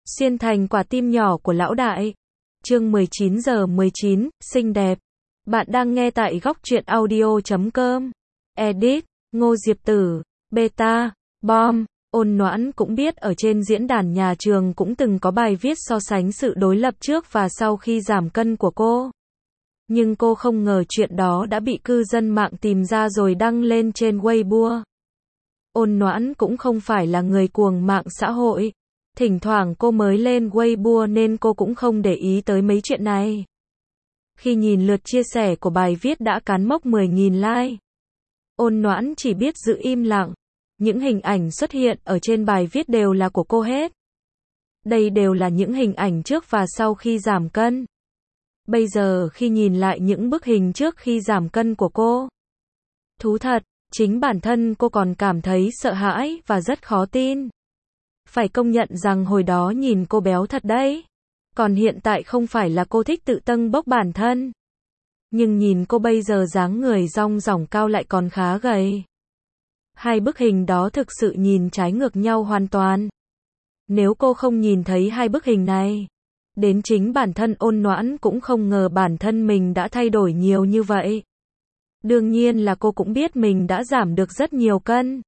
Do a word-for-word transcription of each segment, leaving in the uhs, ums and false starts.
Xuyên thành quả tim nhỏ của lão đại. Chương mười chín giờ mười chín, xinh đẹp. Bạn đang nghe tại góc truyện audio chấm com. Edit, Ngô Diệp Tử, Beta, Bom. Ôn Noãn cũng biết ở trên diễn đàn nhà trường cũng từng có bài viết so sánh sự đối lập trước và sau khi giảm cân của cô. Nhưng cô không ngờ chuyện đó đã bị cư dân mạng tìm ra rồi đăng lên trên Weibo. Ôn Noãn cũng không phải là người cuồng mạng xã hội. Thỉnh thoảng cô mới lên Weibo nên cô cũng không để ý tới mấy chuyện này. Khi nhìn lượt chia sẻ của bài viết đã cán mốc mười nghìn like, Ôn Noãn chỉ biết giữ im lặng. Những hình ảnh xuất hiện ở trên bài viết đều là của cô hết. Đây đều là những hình ảnh trước và sau khi giảm cân. Bây giờ khi nhìn lại những bức hình trước khi giảm cân của cô, thú thật, chính bản thân cô còn cảm thấy sợ hãi và rất khó tin. Phải công nhận rằng hồi đó nhìn cô béo thật đấy. Còn hiện tại không phải là cô thích tự tâng bốc bản thân. Nhưng nhìn cô bây giờ dáng người dong dỏng cao lại còn khá gầy. Hai bức hình đó thực sự nhìn trái ngược nhau hoàn toàn. Nếu cô không nhìn thấy hai bức hình này, đến chính bản thân Ôn Noãn cũng không ngờ bản thân mình đã thay đổi nhiều như vậy. Đương nhiên là cô cũng biết mình đã giảm được rất nhiều cân.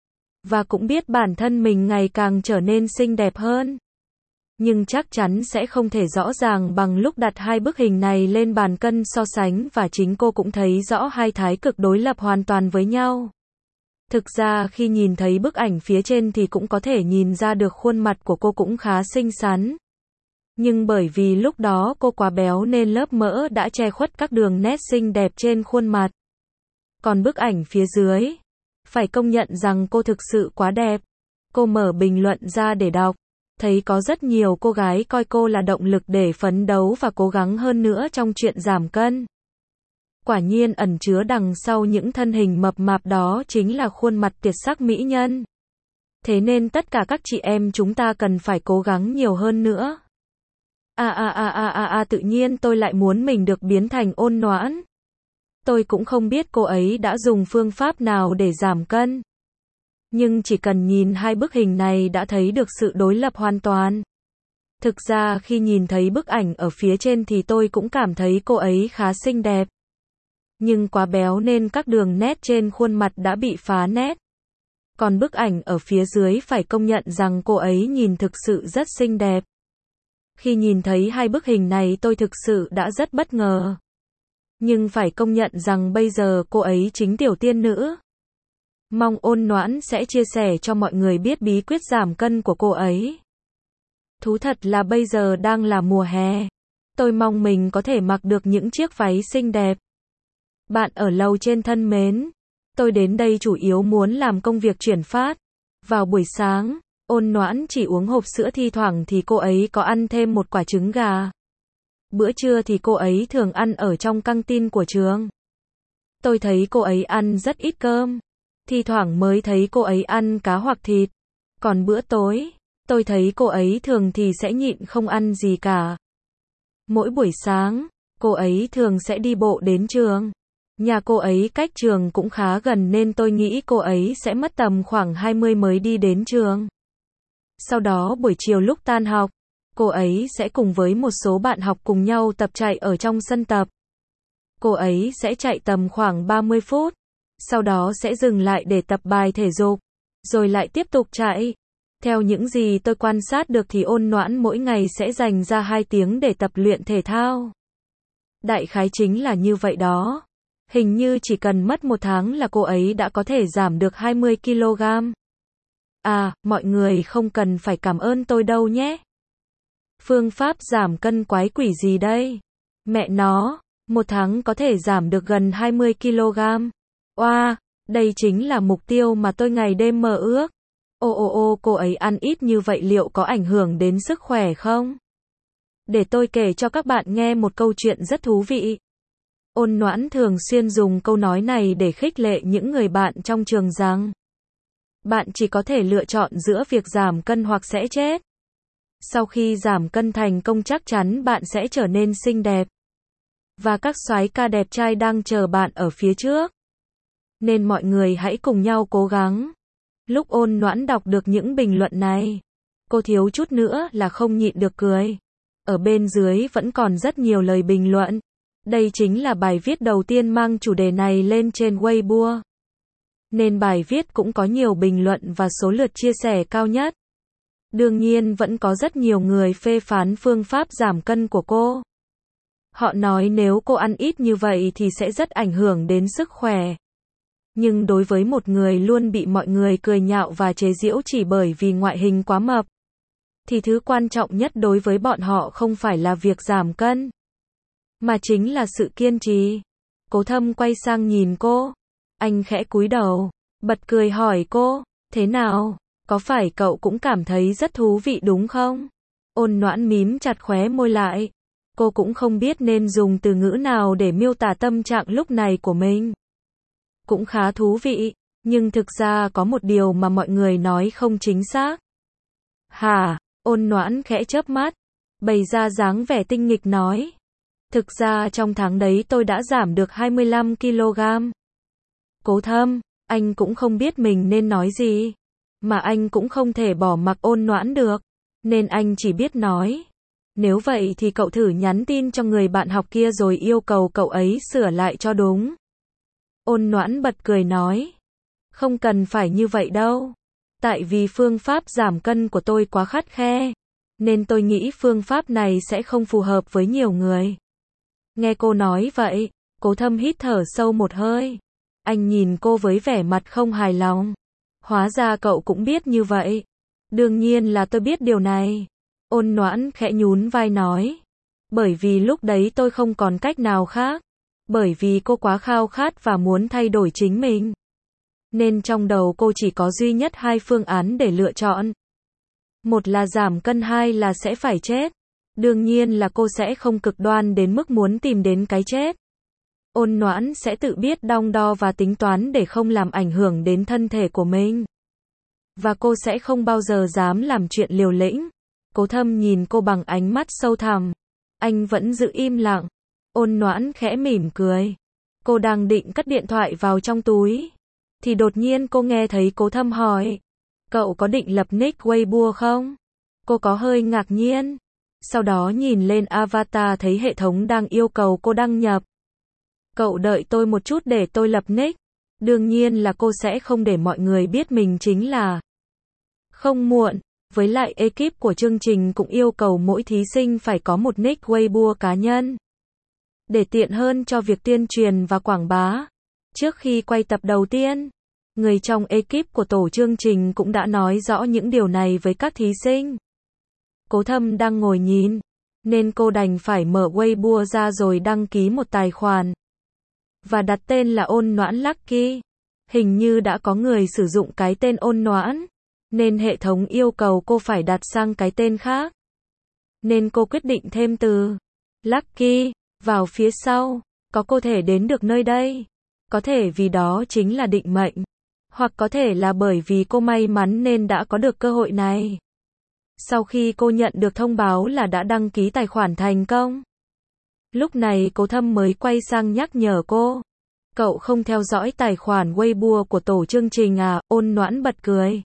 Và cũng biết bản thân mình ngày càng trở nên xinh đẹp hơn. Nhưng chắc chắn sẽ không thể rõ ràng bằng lúc đặt hai bức hình này lên bàn cân so sánh và chính cô cũng thấy rõ hai thái cực đối lập hoàn toàn với nhau. Thực ra khi nhìn thấy bức ảnh phía trên thì cũng có thể nhìn ra được khuôn mặt của cô cũng khá xinh xắn. Nhưng bởi vì lúc đó cô quá béo nên lớp mỡ đã che khuất các đường nét xinh đẹp trên khuôn mặt. Còn bức ảnh phía dưới, phải công nhận rằng cô thực sự quá đẹp. Cô mở bình luận ra để đọc, thấy có rất nhiều cô gái coi cô là động lực để phấn đấu và cố gắng hơn nữa trong chuyện giảm cân. Quả nhiên ẩn chứa đằng sau những thân hình mập mạp đó chính là khuôn mặt tuyệt sắc mỹ nhân. Thế nên tất cả các chị em chúng ta cần phải cố gắng nhiều hơn nữa. À à à à à à tự nhiên tôi lại muốn mình được biến thành Ôn Noãn. Tôi cũng không biết cô ấy đã dùng phương pháp nào để giảm cân. Nhưng chỉ cần nhìn hai bức hình này đã thấy được sự đối lập hoàn toàn. Thực ra khi nhìn thấy bức ảnh ở phía trên thì tôi cũng cảm thấy cô ấy khá xinh đẹp. Nhưng quá béo nên các đường nét trên khuôn mặt đã bị phá nét. Còn bức ảnh ở phía dưới phải công nhận rằng cô ấy nhìn thực sự rất xinh đẹp. Khi nhìn thấy hai bức hình này tôi thực sự đã rất bất ngờ. Nhưng phải công nhận rằng bây giờ cô ấy chính tiểu tiên nữ. Mong Ôn Noãn sẽ chia sẻ cho mọi người biết bí quyết giảm cân của cô ấy. Thú thật là bây giờ đang là mùa hè. Tôi mong mình có thể mặc được những chiếc váy xinh đẹp. Bạn ở lầu trên thân mến, tôi đến đây chủ yếu muốn làm công việc chuyển phát. Vào buổi sáng, Ôn Noãn chỉ uống hộp sữa, thi thoảng thì cô ấy có ăn thêm một quả trứng gà. Bữa trưa thì cô ấy thường ăn ở trong căng tin của trường. Tôi thấy cô ấy ăn rất ít cơm. Thi thoảng mới thấy cô ấy ăn cá hoặc thịt. Còn bữa tối, tôi thấy cô ấy thường thì sẽ nhịn không ăn gì cả. Mỗi buổi sáng, cô ấy thường sẽ đi bộ đến trường. Nhà cô ấy cách trường cũng khá gần nên tôi nghĩ cô ấy sẽ mất tầm khoảng hai mươi mới đi đến trường. Sau đó buổi chiều lúc tan học, cô ấy sẽ cùng với một số bạn học cùng nhau tập chạy ở trong sân tập. Cô ấy sẽ chạy tầm khoảng ba mươi phút, sau đó sẽ dừng lại để tập bài thể dục, rồi lại tiếp tục chạy. Theo những gì tôi quan sát được thì Ôn Noãn mỗi ngày sẽ dành ra hai tiếng để tập luyện thể thao. Đại khái chính là như vậy đó. Hình như chỉ cần mất một tháng là cô ấy đã có thể giảm được hai mươi ki lô gam. À, mọi người không cần phải cảm ơn tôi đâu nhé. Phương pháp giảm cân quái quỷ gì đây? Mẹ nó, một tháng có thể giảm được gần hai mươi ki lô gam. Oa, wow, đây chính là mục tiêu mà tôi ngày đêm mơ ước. Ô ô ô, cô ấy ăn ít như vậy liệu có ảnh hưởng đến sức khỏe không? Để tôi kể cho các bạn nghe một câu chuyện rất thú vị. Ôn Noãn thường xuyên dùng câu nói này để khích lệ những người bạn trong trường rằng bạn chỉ có thể lựa chọn giữa việc giảm cân hoặc sẽ chết. Sau khi giảm cân thành công chắc chắn bạn sẽ trở nên xinh đẹp. Và các soái ca đẹp trai đang chờ bạn ở phía trước. Nên mọi người hãy cùng nhau cố gắng. Lúc Ôn Noãn đọc được những bình luận này, Cô thiếu chút nữa là không nhịn được cười. Ở bên dưới vẫn còn rất nhiều lời bình luận. Đây chính là bài viết đầu tiên mang chủ đề này lên trên Weibo. Nên bài viết cũng có nhiều bình luận và số lượt chia sẻ cao nhất. Đương nhiên vẫn có rất nhiều người phê phán phương pháp giảm cân của cô. Họ nói nếu cô ăn ít như vậy thì sẽ rất ảnh hưởng đến sức khỏe. Nhưng đối với một người luôn bị mọi người cười nhạo và chế giễu chỉ bởi vì ngoại hình quá mập, thì thứ quan trọng nhất đối với bọn họ không phải là việc giảm cân, mà chính là sự kiên trì. Cố Thâm quay sang nhìn cô. Anh khẽ cúi đầu, bật cười hỏi cô, thế nào? Có phải cậu cũng cảm thấy rất thú vị đúng không? Ôn Noãn mím chặt khóe môi lại. Cô cũng không biết nên dùng từ ngữ nào để miêu tả tâm trạng lúc này của mình. Cũng khá thú vị, nhưng thực ra có một điều mà mọi người nói không chính xác. Hả? Ôn Noãn khẽ chớp mắt, bày ra dáng vẻ tinh nghịch nói. Thực ra trong tháng đấy tôi đã giảm được hai mươi lăm ki lô gam. Cố Thâm, anh cũng không biết mình nên nói gì. Mà anh cũng không thể bỏ mặc Ôn Noãn được. Nên anh chỉ biết nói. Nếu vậy thì cậu thử nhắn tin cho người bạn học kia rồi yêu cầu cậu ấy sửa lại cho đúng. Ôn Noãn bật cười nói. Không cần phải như vậy đâu. Tại vì phương pháp giảm cân của tôi quá khắt khe. Nên tôi nghĩ phương pháp này sẽ không phù hợp với nhiều người. Nghe cô nói vậy, Cố Thâm hít thở sâu một hơi. Anh nhìn cô với vẻ mặt không hài lòng. Hóa ra cậu cũng biết như vậy. Đương nhiên là tôi biết điều này. Ôn Noãn khẽ nhún vai nói. Bởi vì lúc đấy tôi không còn cách nào khác. Bởi vì cô quá khao khát và muốn thay đổi chính mình. Nên trong đầu cô chỉ có duy nhất hai phương án để lựa chọn. Một là giảm cân, hai là sẽ phải chết. Đương nhiên là cô sẽ không cực đoan đến mức muốn tìm đến cái chết. Ôn Noãn sẽ tự biết đong đo và tính toán để không làm ảnh hưởng đến thân thể của mình. Và cô sẽ không bao giờ dám làm chuyện liều lĩnh. Cố Thâm nhìn cô bằng ánh mắt sâu thẳm. Anh vẫn giữ im lặng. Ôn Noãn khẽ mỉm cười. Cô đang định cất điện thoại vào trong túi. Thì đột nhiên cô nghe thấy Cố Thâm hỏi. Cậu có định lập nick Weibo không? Cô có hơi ngạc nhiên. Sau đó nhìn lên avatar thấy hệ thống đang yêu cầu cô đăng nhập. Cậu đợi tôi một chút để tôi lập nick. Đương nhiên là cô sẽ không để mọi người biết mình chính là. Không muộn. Với lại ekip của chương trình cũng yêu cầu mỗi thí sinh phải có một nick Weibo cá nhân. Để tiện hơn cho việc tuyên truyền và quảng bá. Trước khi quay tập đầu tiên, người trong ekip của tổ chương trình cũng đã nói rõ những điều này với các thí sinh. Cố Thâm đang ngồi nhìn, nên cô đành phải mở Weibo ra rồi đăng ký một tài khoản. Và đặt tên là Ôn Noãn Lucky. Hình như đã có người sử dụng cái tên Ôn Noãn, nên hệ thống yêu cầu cô phải đặt sang cái tên khác. Nên cô quyết định thêm từ Lucky vào phía sau. Có cô thể đến được nơi đây. Có thể vì đó chính là định mệnh. Hoặc có thể là bởi vì cô may mắn nên đã có được cơ hội này. Sau khi cô nhận được thông báo là đã đăng ký tài khoản thành công. Lúc này Cố Thâm mới quay sang nhắc nhở cô. Cậu không theo dõi tài khoản Weibo của tổ chương trình à? Ôn Noãn bật cười.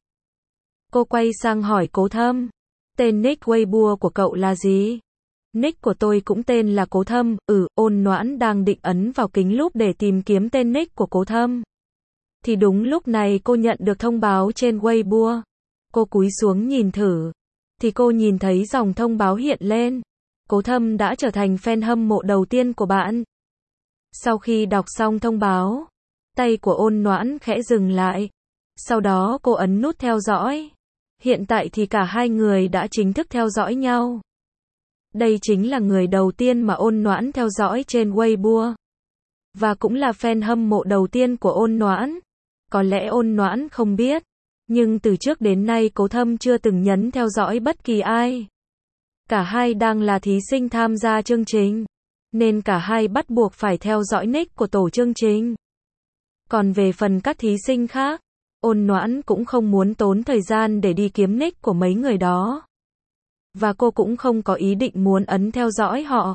Cô quay sang hỏi Cố Thâm. Tên nick Weibo của cậu là gì? Nick của tôi cũng tên là Cố Thâm. Ừ, Ôn Noãn đang định ấn vào kính lúp để tìm kiếm tên nick của Cố Thâm. Thì đúng lúc này cô nhận được thông báo trên Weibo. Cô cúi xuống nhìn thử. Thì cô nhìn thấy dòng thông báo hiện lên. Cố Thâm đã trở thành fan hâm mộ đầu tiên của bạn. Sau khi đọc xong thông báo, tay của Ôn Noãn khẽ dừng lại. Sau đó cô ấn nút theo dõi. Hiện tại thì cả hai người đã chính thức theo dõi nhau. Đây chính là người đầu tiên mà Ôn Noãn theo dõi trên Weibo. Và cũng là fan hâm mộ đầu tiên của Ôn Noãn. Có lẽ Ôn Noãn không biết. Nhưng từ trước đến nay Cố Thâm chưa từng nhấn theo dõi bất kỳ ai. Cả hai đang là thí sinh tham gia chương trình. Nên cả hai bắt buộc phải theo dõi nick của tổ chương trình. Còn về phần các thí sinh khác, Ôn Noãn cũng không muốn tốn thời gian để đi kiếm nick của mấy người đó. Và cô cũng không có ý định muốn ấn theo dõi họ.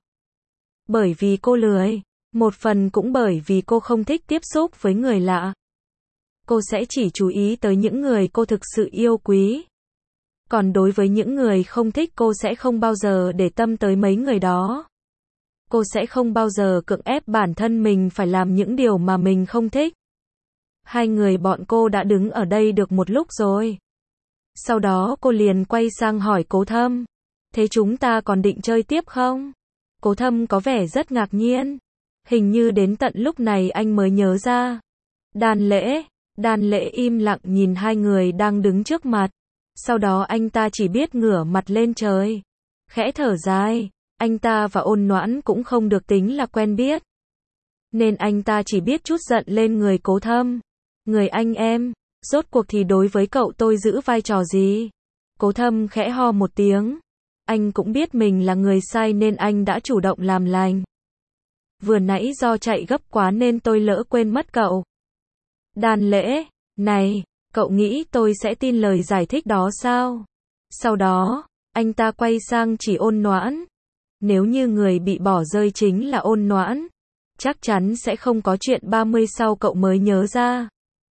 Bởi vì cô lười. Một phần cũng bởi vì cô không thích tiếp xúc với người lạ. Cô sẽ chỉ chú ý tới những người cô thực sự yêu quý. Còn đối với những người không thích cô sẽ không bao giờ để tâm tới mấy người đó. Cô sẽ không bao giờ cưỡng ép bản thân mình phải làm những điều mà mình không thích. Hai người bọn cô đã đứng ở đây được một lúc rồi. Sau đó cô liền quay sang hỏi Cố Thâm. Thế chúng ta còn định chơi tiếp không? Cố Thâm có vẻ rất ngạc nhiên. Hình như đến tận lúc này anh mới nhớ ra. Đan Lễ, Đan Lễ im lặng nhìn hai người đang đứng trước mặt. Sau đó anh ta chỉ biết ngửa mặt lên trời. Khẽ thở dài, anh ta và Ôn Noãn cũng không được tính là quen biết. Nên anh ta chỉ biết trút giận lên người Cố Thâm. Người anh em, rốt cuộc thì đối với cậu tôi giữ vai trò gì? Cố Thâm khẽ ho một tiếng. Anh cũng biết mình là người sai nên anh đã chủ động làm lành. Vừa nãy do chạy gấp quá nên tôi lỡ quên mất cậu. Đan Lễ, này, cậu nghĩ tôi sẽ tin lời giải thích đó sao? Sau đó, anh ta quay sang chỉ Ôn Noãn. Nếu như người bị bỏ rơi chính là Ôn Noãn, chắc chắn sẽ không có chuyện ba mươi sau cậu mới nhớ ra.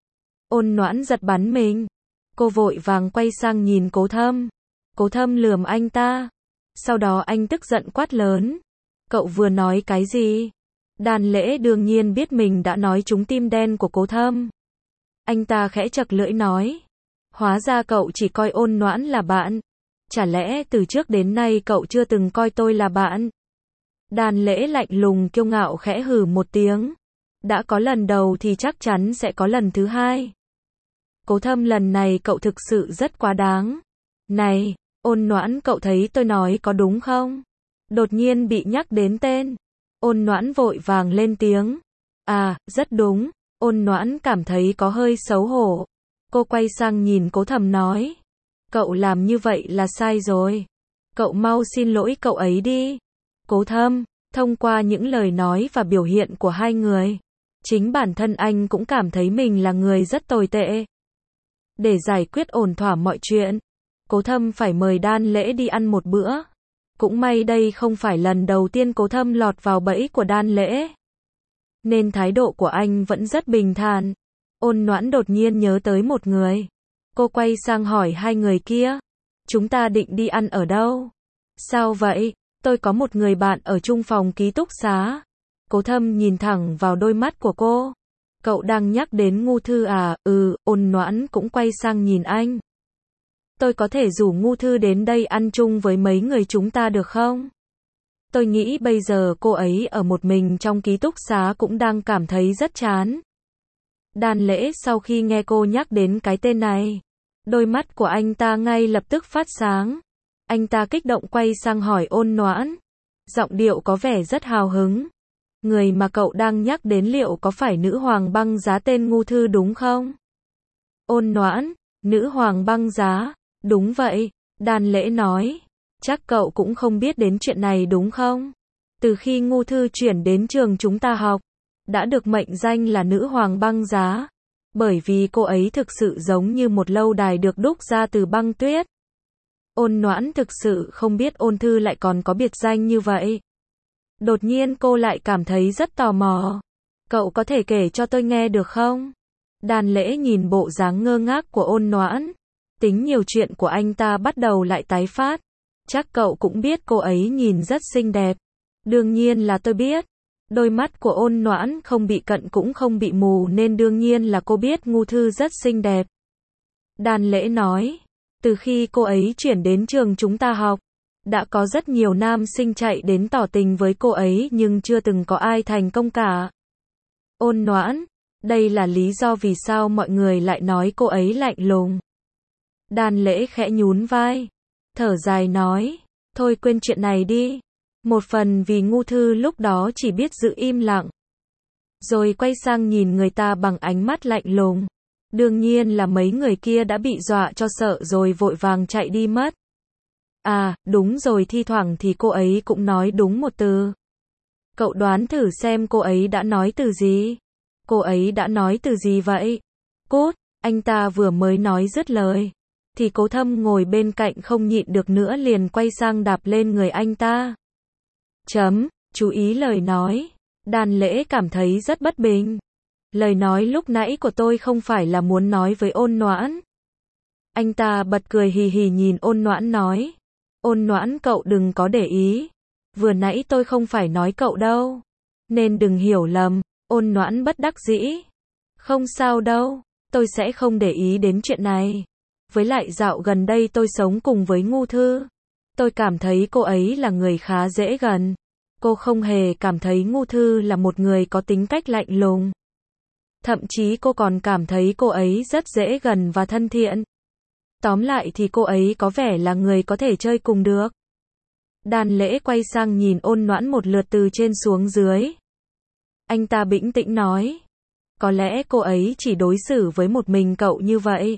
Ôn Noãn giật bắn mình. Cô vội vàng quay sang nhìn Cố Thâm. Cố Thâm lườm anh ta. Sau đó anh tức giận quát lớn. Cậu vừa nói cái gì? Đan Lễ đương nhiên biết mình đã nói trúng tim đen của Cố Thâm. Anh ta khẽ chật lưỡi nói. Hóa ra cậu chỉ coi Ôn Noãn là bạn. Chả lẽ từ trước đến nay cậu chưa từng coi tôi là bạn? Đan Lễ lạnh lùng kiêu ngạo khẽ hừ một tiếng. Đã có lần đầu thì chắc chắn sẽ có lần thứ hai. Cố Thâm, lần này cậu thực sự rất quá đáng. Này, Ôn Noãn, cậu thấy tôi nói có đúng không? Đột nhiên bị nhắc đến tên. Ôn Noãn vội vàng lên tiếng. À, rất đúng. Ôn Noãn cảm thấy có hơi xấu hổ. Cô quay sang nhìn Cố Thâm nói. Cậu làm như vậy là sai rồi. Cậu mau xin lỗi cậu ấy đi. Cố Thâm, thông qua những lời nói và biểu hiện của hai người, chính bản thân anh cũng cảm thấy mình là người rất tồi tệ. Để giải quyết ổn thỏa mọi chuyện, Cố Thâm phải mời Đan Lễ đi ăn một bữa. Cũng may đây không phải lần đầu tiên Cố Thâm lọt vào bẫy của Đan Lễ, nên thái độ của anh vẫn rất bình thản. Ôn Noãn đột nhiên nhớ tới một người. Cô quay sang hỏi hai người kia. Chúng ta định đi ăn ở đâu? Sao vậy? Tôi có một người bạn ở chung phòng ký túc xá. Cố Thâm nhìn thẳng vào đôi mắt của cô. Cậu đang nhắc đến Ngu Thư à? Ừ. Ôn Noãn cũng quay sang nhìn anh. Tôi có thể rủ Ngu Thư đến đây ăn chung với mấy người chúng ta được không? Tôi nghĩ bây giờ cô ấy ở một mình trong ký túc xá cũng đang cảm thấy rất chán. Đan Lễ sau khi nghe cô nhắc đến cái tên này, đôi mắt của anh ta ngay lập tức phát sáng. Anh ta kích động quay sang hỏi Ôn Noãn. Giọng điệu có vẻ rất hào hứng. Người mà cậu đang nhắc đến liệu có phải nữ hoàng băng giá tên Ngu Thư đúng không? Ôn Noãn, nữ hoàng băng giá, đúng vậy. Đan Lễ nói. Chắc cậu cũng không biết đến chuyện này đúng không? Từ khi Ngu Thư chuyển đến trường chúng ta học, đã được mệnh danh là nữ hoàng băng giá. Bởi vì cô ấy thực sự giống như một lâu đài được đúc ra từ băng tuyết. Ôn Noãn thực sự không biết Ôn Thư lại còn có biệt danh như vậy. Đột nhiên cô lại cảm thấy rất tò mò. Cậu có thể kể cho tôi nghe được không? Đan Lễ nhìn bộ dáng ngơ ngác của Ôn Noãn. Tính nhiều chuyện của anh ta bắt đầu lại tái phát. Chắc cậu cũng biết cô ấy nhìn rất xinh đẹp. Đương nhiên là tôi biết. Đôi mắt của Ôn Noãn không bị cận cũng không bị mù nên đương nhiên là cô biết Ngu Thư rất xinh đẹp. Đan Lễ nói. Từ khi cô ấy chuyển đến trường chúng ta học, đã có rất nhiều nam sinh chạy đến tỏ tình với cô ấy nhưng chưa từng có ai thành công cả. Ôn Noãn, đây là lý do vì sao mọi người lại nói cô ấy lạnh lùng. Đan Lễ khẽ nhún vai, thở dài nói, thôi quên chuyện này đi. Một phần vì Ngu Thư lúc đó chỉ biết giữ im lặng. Rồi quay sang nhìn người ta bằng ánh mắt lạnh lùng. Đương nhiên là mấy người kia đã bị dọa cho sợ rồi vội vàng chạy đi mất. À, đúng rồi, thi thoảng thì cô ấy cũng nói đúng một từ. Cậu đoán thử xem cô ấy đã nói từ gì? Cô ấy đã nói từ gì vậy? Cút, anh ta vừa mới nói dứt lời. Thì Cố Thâm ngồi bên cạnh không nhịn được nữa liền quay sang đạp lên người anh ta. Chấm, chú ý lời nói. Đan Lễ cảm thấy rất bất bình. Lời nói lúc nãy của tôi không phải là muốn nói với Ôn Noãn. Anh ta bật cười hì hì nhìn Ôn Noãn nói. Ôn Noãn cậu đừng có để ý. Vừa nãy tôi không phải nói cậu đâu. Nên đừng hiểu lầm. Ôn Noãn bất đắc dĩ. Không sao đâu. Tôi sẽ không để ý đến chuyện này. Với lại dạo gần đây tôi sống cùng với Ngưu Thư. Tôi cảm thấy cô ấy là người khá dễ gần. Cô không hề cảm thấy Ngưu Thư là một người có tính cách lạnh lùng. Thậm chí cô còn cảm thấy cô ấy rất dễ gần và thân thiện. Tóm lại thì cô ấy có vẻ là người có thể chơi cùng được. Đan Lễ quay sang nhìn Ôn Noãn một lượt từ trên xuống dưới. Anh ta bĩnh tĩnh nói. Có lẽ cô ấy chỉ đối xử với một mình cậu như vậy.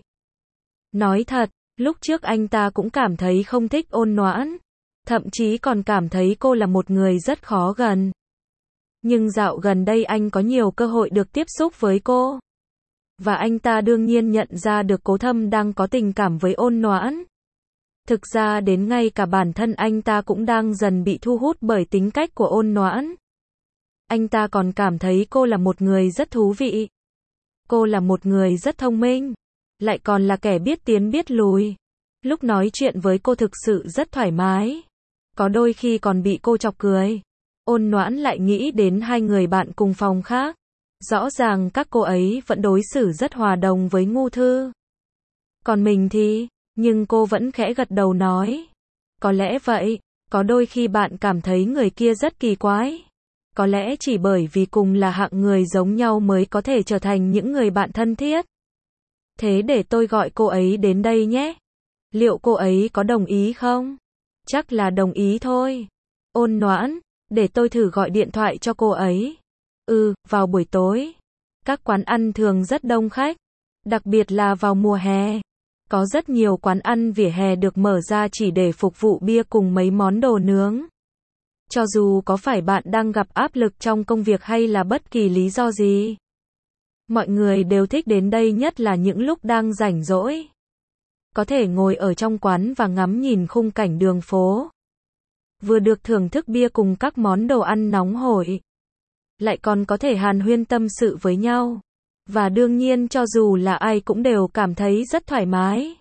Nói thật, lúc trước anh ta cũng cảm thấy không thích Ôn Noãn. Thậm chí còn cảm thấy cô là một người rất khó gần. Nhưng dạo gần đây anh có nhiều cơ hội được tiếp xúc với cô. Và anh ta đương nhiên nhận ra được Cố Thâm đang có tình cảm với Ôn Noãn. Thực ra đến ngay cả bản thân anh ta cũng đang dần bị thu hút bởi tính cách của Ôn Noãn. Anh ta còn cảm thấy cô là một người rất thú vị. Cô là một người rất thông minh. Lại còn là kẻ biết tiến biết lùi. Lúc nói chuyện với cô thực sự rất thoải mái. Có đôi khi còn bị cô chọc cười. Ôn Noãn lại nghĩ đến hai người bạn cùng phòng khác. Rõ ràng các cô ấy vẫn đối xử rất hòa đồng với Ngưu Thư. Còn mình thì, nhưng cô vẫn khẽ gật đầu nói. Có lẽ vậy, có đôi khi bạn cảm thấy người kia rất kỳ quái. Có lẽ chỉ bởi vì cùng là hạng người giống nhau mới có thể trở thành những người bạn thân thiết. Thế để tôi gọi cô ấy đến đây nhé. Liệu cô ấy có đồng ý không? Chắc là đồng ý thôi. Ôn Noãn, để tôi thử gọi điện thoại cho cô ấy. Ừ, vào buổi tối. Các quán ăn thường rất đông khách. Đặc biệt là vào mùa hè. Có rất nhiều quán ăn vỉa hè được mở ra chỉ để phục vụ bia cùng mấy món đồ nướng. Cho dù có phải bạn đang gặp áp lực trong công việc hay là bất kỳ lý do gì. Mọi người đều thích đến đây, nhất là những lúc đang rảnh rỗi. Có thể ngồi ở trong quán và ngắm nhìn khung cảnh đường phố. Vừa được thưởng thức bia cùng các món đồ ăn nóng hổi. Lại còn có thể hàn huyên tâm sự với nhau. Và đương nhiên cho dù là ai cũng đều cảm thấy rất thoải mái.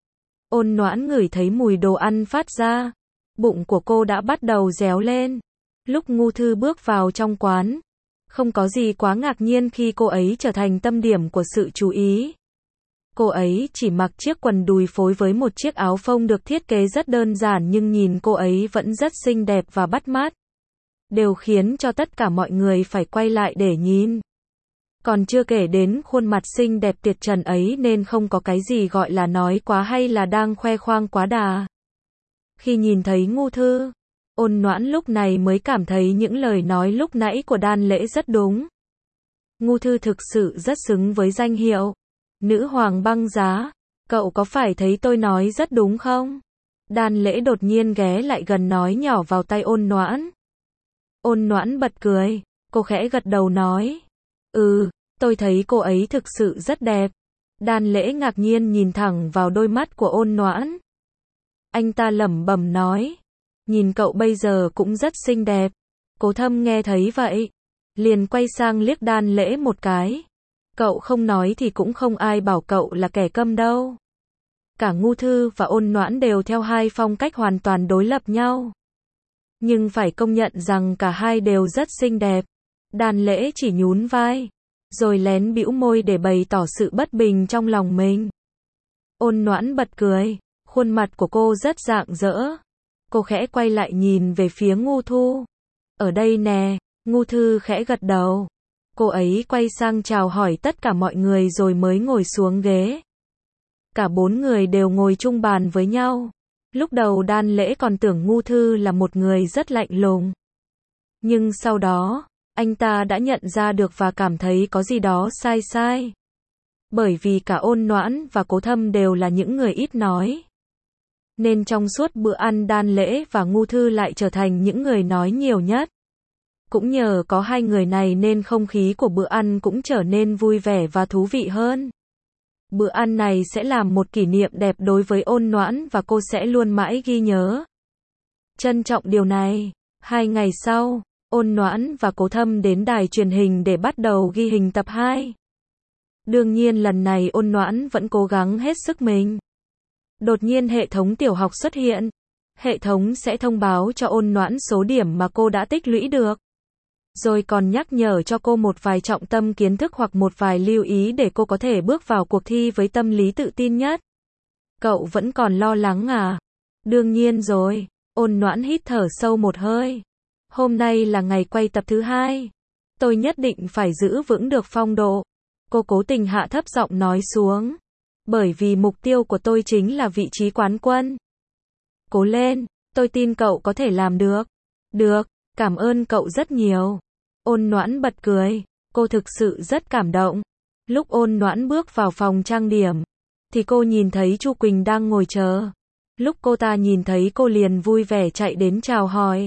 Ôn Noãn ngửi thấy mùi đồ ăn phát ra. Bụng của cô đã bắt đầu réo lên. Lúc Ngưu Thư bước vào trong quán. Không có gì quá ngạc nhiên khi cô ấy trở thành tâm điểm của sự chú ý. Cô ấy chỉ mặc chiếc quần đùi phối với một chiếc áo phông được thiết kế rất đơn giản, nhưng nhìn cô ấy vẫn rất xinh đẹp và bắt mắt. Đều khiến cho tất cả mọi người phải quay lại để nhìn. Còn chưa kể đến khuôn mặt xinh đẹp tuyệt trần ấy nên không có cái gì gọi là nói quá hay là đang khoe khoang quá đà. Khi nhìn thấy Ngưu Thư, Ôn Noãn lúc này mới cảm thấy những lời nói lúc nãy của Đan Lễ rất đúng. Ngưu Thư thực sự rất xứng với danh hiệu Nữ Hoàng Băng Giá. Cậu có phải thấy tôi nói rất đúng không? Đan Lễ đột nhiên ghé lại gần nói nhỏ vào tai Ôn Noãn. Ôn Noãn bật cười. Cô khẽ gật đầu nói. Ừ, tôi thấy cô ấy thực sự rất đẹp. Đan Lễ ngạc nhiên nhìn thẳng vào đôi mắt của Ôn Noãn. Anh ta lẩm bẩm nói. Nhìn cậu bây giờ cũng rất xinh đẹp. Cố Thâm nghe thấy vậy. Liền quay sang liếc Đan Lễ một cái. Cậu không nói thì cũng không ai bảo cậu là kẻ câm đâu. Cả Ngưu Thư và Ôn Noãn đều theo hai phong cách hoàn toàn đối lập nhau. Nhưng phải công nhận rằng cả hai đều rất xinh đẹp. Đan Lễ chỉ nhún vai. Rồi lén bĩu môi để bày tỏ sự bất bình trong lòng mình. Ôn Noãn bật cười. Khuôn mặt của cô rất rạng rỡ. Cô khẽ quay lại nhìn về phía Ngưu Thu. Ở đây nè. Ngưu Thư khẽ gật đầu. Cô ấy quay sang chào hỏi tất cả mọi người rồi mới ngồi xuống ghế. Cả bốn người đều ngồi chung bàn với nhau. Lúc đầu Đan Lễ còn tưởng Ngưu Thư là một người rất lạnh lùng. Nhưng sau đó, anh ta đã nhận ra được và cảm thấy có gì đó sai sai. Bởi vì cả Ôn Noãn và Cố Thâm đều là những người ít nói. Nên trong suốt bữa ăn Đan Lễ và Ngưu Thư lại trở thành những người nói nhiều nhất. Cũng nhờ có hai người này nên không khí của bữa ăn cũng trở nên vui vẻ và thú vị hơn. Bữa ăn này sẽ làm một kỷ niệm đẹp đối với Ôn Noãn và cô sẽ luôn mãi ghi nhớ. Trân trọng điều này. Hai ngày sau, Ôn Noãn và Cố Thâm đến đài truyền hình để bắt đầu ghi hình tập hai. Đương nhiên lần này Ôn Noãn vẫn cố gắng hết sức mình. Đột nhiên hệ thống tiểu học xuất hiện. Hệ thống sẽ thông báo cho Ôn Noãn số điểm mà cô đã tích lũy được. Rồi còn nhắc nhở cho cô một vài trọng tâm kiến thức hoặc một vài lưu ý để cô có thể bước vào cuộc thi với tâm lý tự tin nhất. Cậu vẫn còn lo lắng à? Đương nhiên rồi. Ôn Noãn hít thở sâu một hơi. Hôm nay là ngày quay tập thứ hai. Tôi nhất định phải giữ vững được phong độ. Cô cố tình hạ thấp giọng nói xuống. Bởi vì mục tiêu của tôi chính là vị trí quán quân. Cố lên, tôi tin cậu có thể làm được. Được, cảm ơn cậu rất nhiều. Ôn Noãn bật cười. Cô thực sự rất cảm động. Lúc Ôn Noãn bước vào phòng trang điểm, thì cô nhìn thấy Chu Quỳnh đang ngồi chờ. Lúc cô ta nhìn thấy cô liền vui vẻ chạy đến chào hỏi.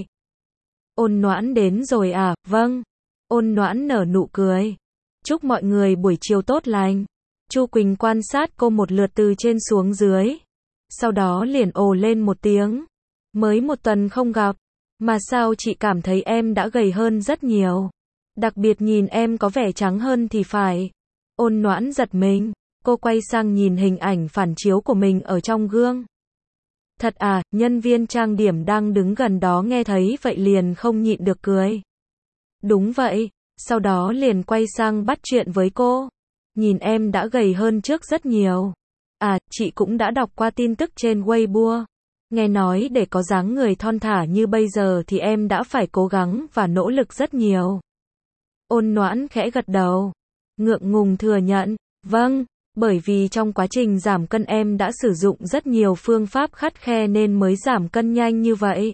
Ôn Noãn đến rồi à? Vâng. Ôn Noãn nở nụ cười. Chúc mọi người buổi chiều tốt lành. Chu Quỳnh quan sát cô một lượt từ trên xuống dưới. Sau đó liền ồ lên một tiếng. Mới một tuần không gặp, mà sao chị cảm thấy em đã gầy hơn rất nhiều. Đặc biệt nhìn em có vẻ trắng hơn thì phải. Ôn Noãn giật mình. Cô quay sang nhìn hình ảnh phản chiếu của mình ở trong gương. Thật à? Nhân viên trang điểm đang đứng gần đó nghe thấy vậy liền không nhịn được cười. Đúng vậy. Sau đó liền quay sang bắt chuyện với cô. Nhìn em đã gầy hơn trước rất nhiều. À, chị cũng đã đọc qua tin tức trên Weibo. Nghe nói để có dáng người thon thả như bây giờ thì em đã phải cố gắng và nỗ lực rất nhiều. Ôn Noãn khẽ gật đầu. Ngượng ngùng thừa nhận. Vâng, bởi vì trong quá trình giảm cân em đã sử dụng rất nhiều phương pháp khắt khe nên mới giảm cân nhanh như vậy.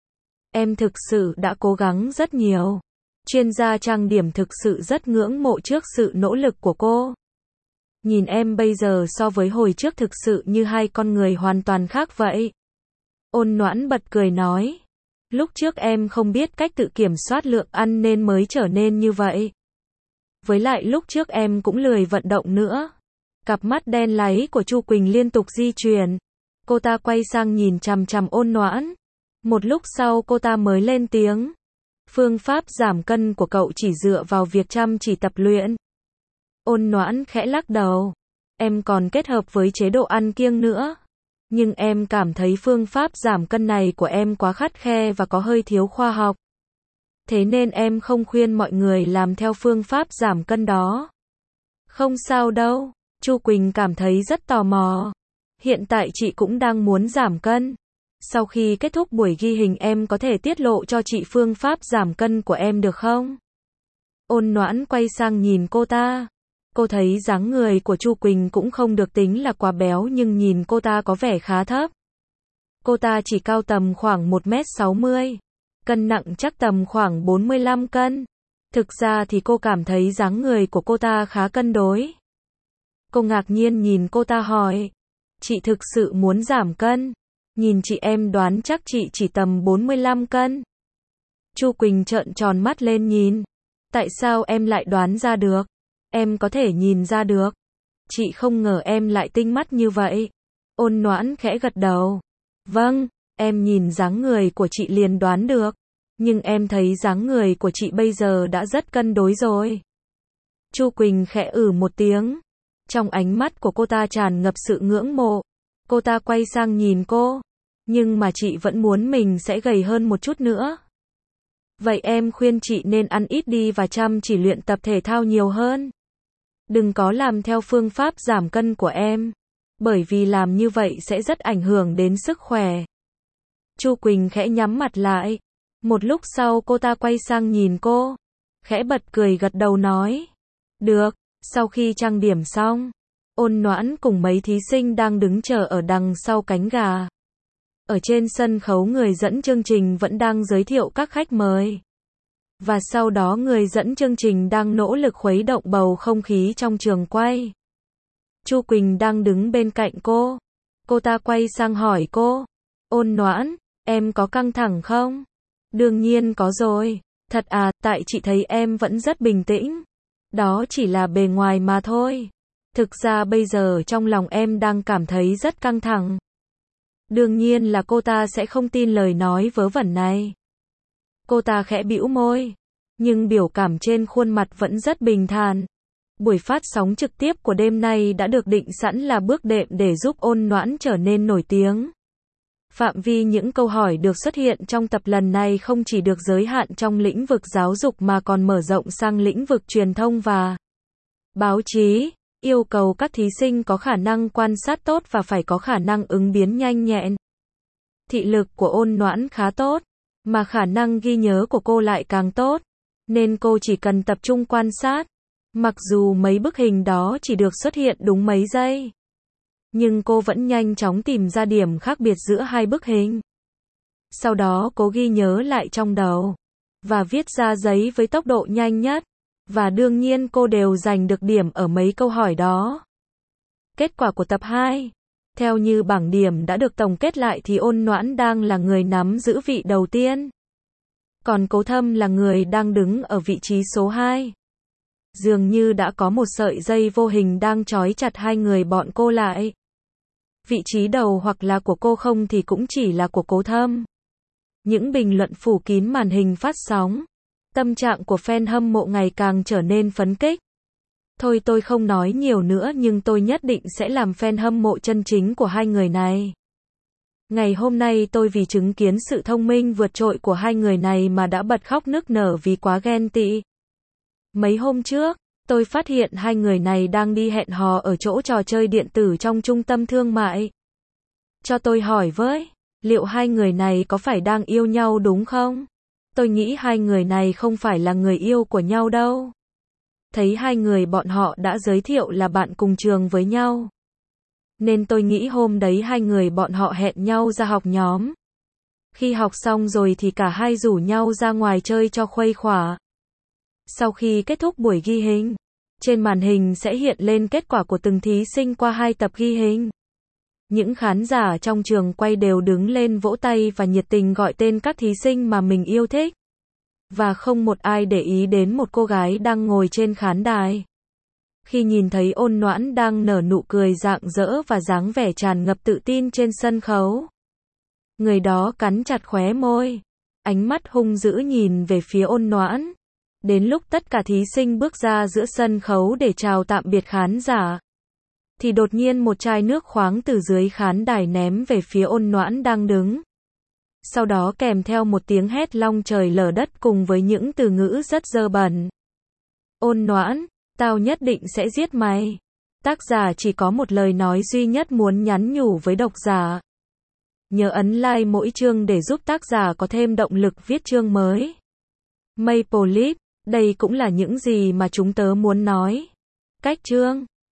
Em thực sự đã cố gắng rất nhiều. Chuyên gia trang điểm thực sự rất ngưỡng mộ trước sự nỗ lực của cô. Nhìn em bây giờ so với hồi trước thực sự như hai con người hoàn toàn khác vậy. Ôn Noãn bật cười nói. Lúc trước em không biết cách tự kiểm soát lượng ăn nên mới trở nên như vậy. Với lại lúc trước em cũng lười vận động nữa. Cặp mắt đen láy của Chu Quỳnh liên tục di chuyển. Cô ta quay sang nhìn chằm chằm Ôn Noãn. Một lúc sau cô ta mới lên tiếng. Phương pháp giảm cân của cậu chỉ dựa vào việc chăm chỉ tập luyện. Ôn Noãn khẽ lắc đầu. Em còn kết hợp với chế độ ăn kiêng nữa. Nhưng em cảm thấy phương pháp giảm cân này của em quá khắt khe và có hơi thiếu khoa học. Thế nên em không khuyên mọi người làm theo phương pháp giảm cân đó. Không sao đâu. Chu Quỳnh cảm thấy rất tò mò. Hiện tại chị cũng đang muốn giảm cân. Sau khi kết thúc buổi ghi hình em có thể tiết lộ cho chị phương pháp giảm cân của em được không? Ôn Noãn quay sang nhìn cô ta. Cô thấy dáng người của Chu Quỳnh cũng không được tính là quá béo nhưng nhìn cô ta có vẻ khá thấp. Cô ta chỉ cao tầm khoảng một mét sáu mươi. Cân nặng chắc tầm khoảng bốn mươi lăm cân. Thực ra thì cô cảm thấy dáng người của cô ta khá cân đối. Cô ngạc nhiên nhìn cô ta hỏi. Chị thực sự muốn giảm cân? Nhìn chị em đoán chắc chị chỉ tầm bốn mươi lăm cân. Chu Quỳnh trợn tròn mắt lên nhìn. Tại sao em lại đoán ra được? Em có thể nhìn ra được. Chị không ngờ em lại tinh mắt như vậy. Ôn Noãn khẽ gật đầu. Vâng, em nhìn dáng người của chị liền đoán được. Nhưng em thấy dáng người của chị bây giờ đã rất cân đối rồi. Chu Quỳnh khẽ ử một tiếng. Trong ánh mắt của cô ta tràn ngập sự ngưỡng mộ. Cô ta quay sang nhìn cô. Nhưng mà chị vẫn muốn mình sẽ gầy hơn một chút nữa. Vậy em khuyên chị nên ăn ít đi và chăm chỉ luyện tập thể thao nhiều hơn. Đừng có làm theo phương pháp giảm cân của em. Bởi vì làm như vậy sẽ rất ảnh hưởng đến sức khỏe. Chu Quỳnh khẽ nhắm mặt lại. Một lúc sau cô ta quay sang nhìn cô. Khẽ bật cười gật đầu nói. Được, sau khi trang điểm xong. Ôn Noãn cùng mấy thí sinh đang đứng chờ ở đằng sau cánh gà. Ở trên sân khấu người dẫn chương trình vẫn đang giới thiệu các khách mời. Và sau đó người dẫn chương trình đang nỗ lực khuấy động bầu không khí trong trường quay. Chu Quỳnh đang đứng bên cạnh cô. Cô ta quay sang hỏi cô. Ôn Noãn, em có căng thẳng không? Đương nhiên có rồi. Thật à, tại chị thấy em vẫn rất bình tĩnh. Đó chỉ là bề ngoài mà thôi. Thực ra bây giờ trong lòng em đang cảm thấy rất căng thẳng. Đương nhiên là cô ta sẽ không tin lời nói vớ vẩn này. Cô ta khẽ bĩu môi. Nhưng biểu cảm trên khuôn mặt vẫn rất bình thản. Buổi phát sóng trực tiếp của đêm nay đã được định sẵn là bước đệm để giúp Ôn Noãn trở nên nổi tiếng. Phạm vi những câu hỏi được xuất hiện trong tập lần này không chỉ được giới hạn trong lĩnh vực giáo dục mà còn mở rộng sang lĩnh vực truyền thông và báo chí, yêu cầu các thí sinh có khả năng quan sát tốt và phải có khả năng ứng biến nhanh nhẹn. Thị lực của Ôn Noãn khá tốt, mà khả năng ghi nhớ của cô lại càng tốt, nên cô chỉ cần tập trung quan sát. Mặc dù mấy bức hình đó chỉ được xuất hiện đúng mấy giây, nhưng cô vẫn nhanh chóng tìm ra điểm khác biệt giữa hai bức hình. Sau đó cố ghi nhớ lại trong đầu, và viết ra giấy với tốc độ nhanh nhất. Và đương nhiên cô đều giành được điểm ở mấy câu hỏi đó. Kết quả của tập hai. Theo như bảng điểm đã được tổng kết lại thì Ôn Noãn đang là người nắm giữ vị đầu tiên. Còn Cố Thâm là người đang đứng ở vị trí số hai. Dường như đã có một sợi dây vô hình đang trói chặt hai người bọn cô lại. Vị trí đầu hoặc là của cô không thì cũng chỉ là của Cố Thâm. Những bình luận phủ kín màn hình phát sóng. Tâm trạng của fan hâm mộ ngày càng trở nên phấn khích. Thôi tôi không nói nhiều nữa nhưng tôi nhất định sẽ làm fan hâm mộ chân chính của hai người này. Ngày hôm nay tôi vì chứng kiến sự thông minh vượt trội của hai người này mà đã bật khóc nức nở vì quá ghen tị. Mấy hôm trước, tôi phát hiện hai người này đang đi hẹn hò ở chỗ trò chơi điện tử trong trung tâm thương mại. Cho tôi hỏi với, liệu hai người này có phải đang yêu nhau đúng không? Tôi nghĩ hai người này không phải là người yêu của nhau đâu. Thấy hai người bọn họ đã giới thiệu là bạn cùng trường với nhau. Nên tôi nghĩ hôm đấy hai người bọn họ hẹn nhau ra học nhóm. Khi học xong rồi thì cả hai rủ nhau ra ngoài chơi cho khuây khỏa. Sau khi kết thúc buổi ghi hình, trên màn hình sẽ hiện lên kết quả của từng thí sinh qua hai tập ghi hình. Những khán giả trong trường quay đều đứng lên vỗ tay và nhiệt tình gọi tên các thí sinh mà mình yêu thích. Và không một ai để ý đến một cô gái đang ngồi trên khán đài. Khi nhìn thấy Ôn Noãn đang nở nụ cười rạng rỡ và dáng vẻ tràn ngập tự tin trên sân khấu, người đó cắn chặt khóe môi, ánh mắt hung dữ nhìn về phía Ôn Noãn. Đến lúc tất cả thí sinh bước ra giữa sân khấu để chào tạm biệt khán giả, thì đột nhiên một chai nước khoáng từ dưới khán đài ném về phía Ôn Noãn đang đứng. Sau đó kèm theo một tiếng hét long trời lở đất cùng với những từ ngữ rất dơ bẩn. Ôn Noãn, tao nhất định sẽ giết mày. Tác giả chỉ có một lời nói duy nhất muốn nhắn nhủ với độc giả. Nhớ ấn like mỗi chương để giúp tác giả có thêm động lực viết chương mới. Maple Leaf, đây cũng là những gì mà chúng tớ muốn nói. Cách chương